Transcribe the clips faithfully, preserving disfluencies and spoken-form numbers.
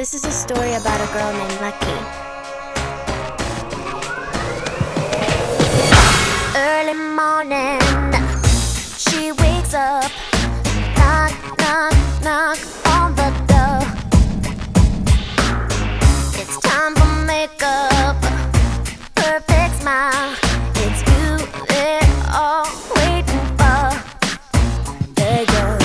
This is a story about a girl named Lucky. Early morning, she wakes up, knock, knock, knock on the door. It's time for makeup, perfect smile. It's you they're all waiting for. They go,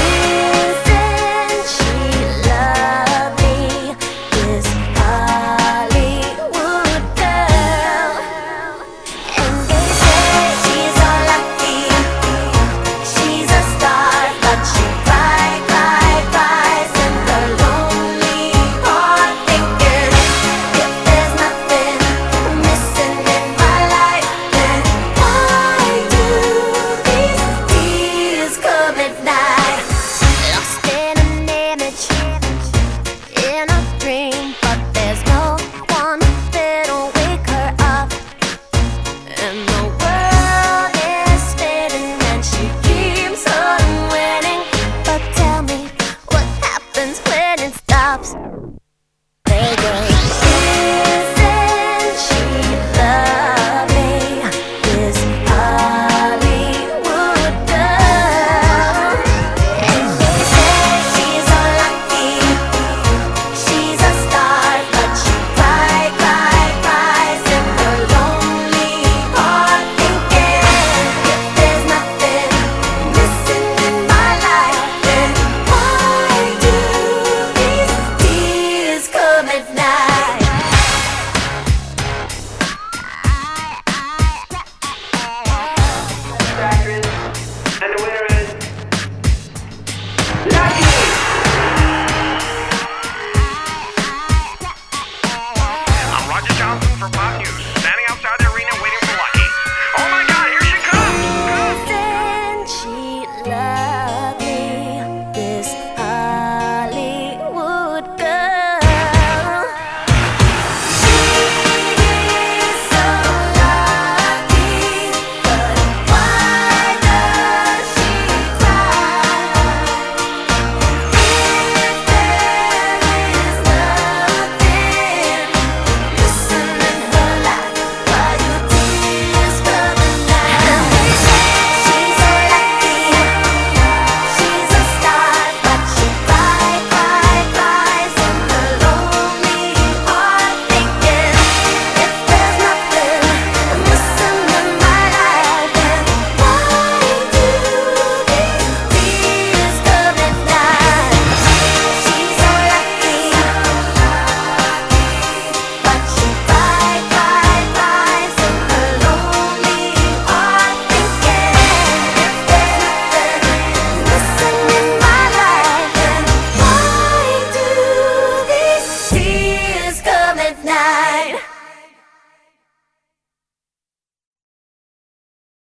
isn't she lovely, this Hollywood girl? And they say she's all lucky, she's a star, but she cry, cry, cries in her lonely heart, thinking if there's nothing missing in my life, then why do these tears come at night? Lost in an image, in a dream, but there's no one that'll wake her up. And the world is spinning and she keeps on winning. But tell me, what happens when it stops? They go, isn't she lovely, this Hollywood girl? And they say she's all lucky, she's a star, but she cry, cry, cries in her lonely heart, thinking if there's nothing missing in my life, then why do these tears come at night? Actress, and the winner is Lucky! I'm Roger Johnson for Pop News, standing outside the arena waiting for Lucky. Oh my God, here she comes! Isn't she lovely, this Hollywood girl? She's so lucky, but why does she cry? If there is nothing missing in her life, why do tears come at night? She's so lucky, she's a star, but she cry, cry, cries in her lonely heart, thinking if there's nothing missing in my life, then why do these tears come at night? She's so lucky, but she cry, cry, cries in her lonely heart, thinking if there's nothing missing in my life, then why do these tears come at night?